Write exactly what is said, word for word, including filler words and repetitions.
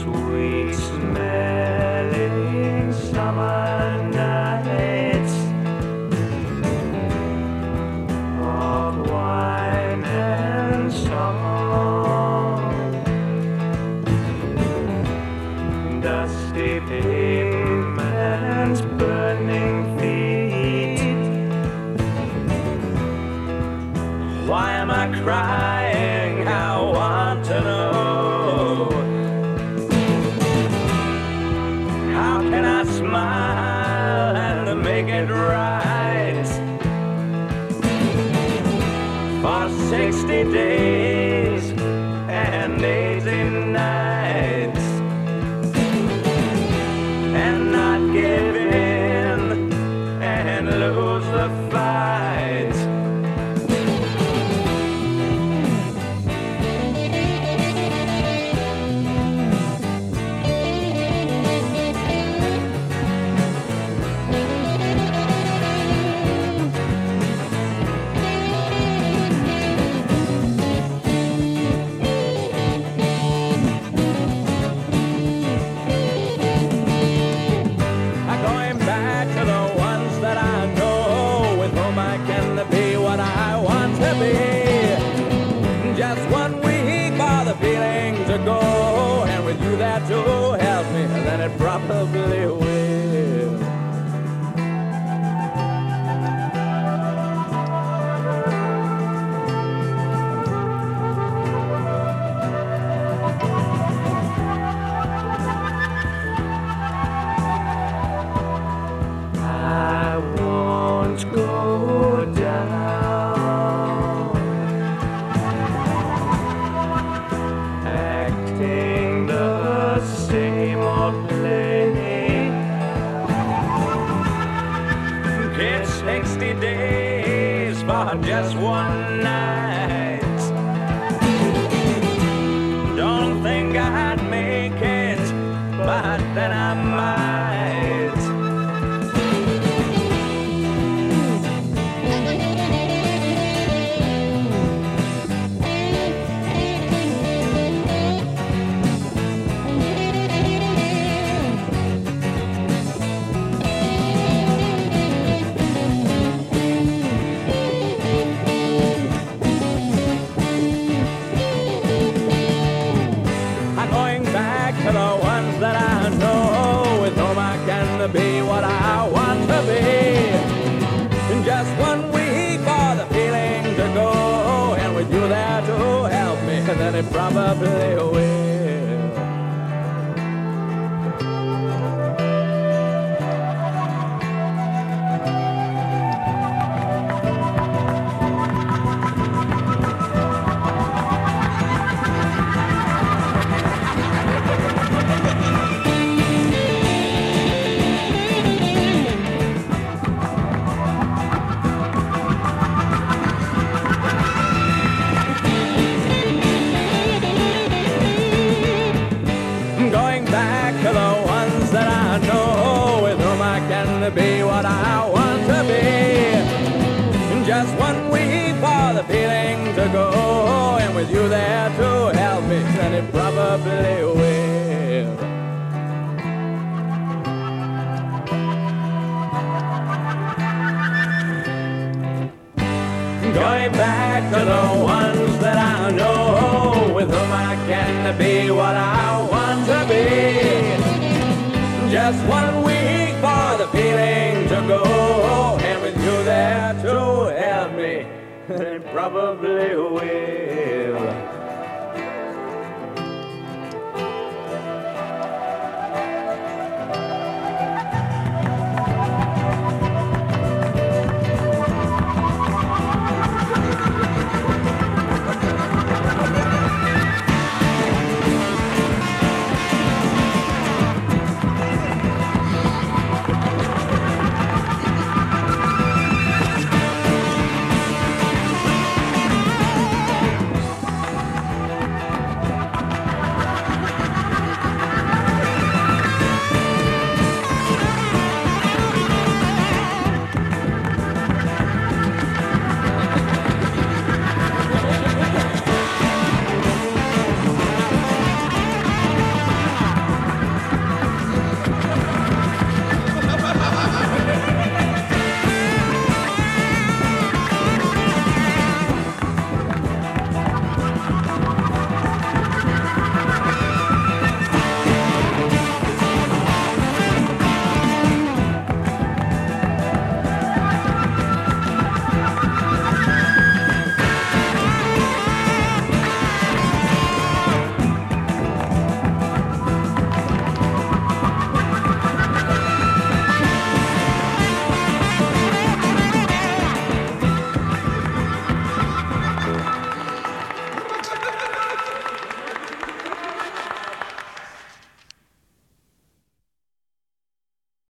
sweet smelling summer nights of wine and song, dusty pavements, burning feet. Why am I crying? I want to know. How can I smile and make it right? For sixty days and eighty nights, and not give in and lose the fight. To go, and with you there to help me, then it probably will. I won't go down the same old play. It's sixty days for just one night. Don't think I'd make it, but then I might. To the ones that I know, with whom I can be what I want to be. In just one week for the feeling to go, and with you there to help me, then it probably will. Be what I want to be. Just one week for the feeling to go, and with you there to help me, then it probably will. Going back to the ones that I know, with whom I can be what I want to be. Just one week for the feeling to go, and with you there to help me, it probably will.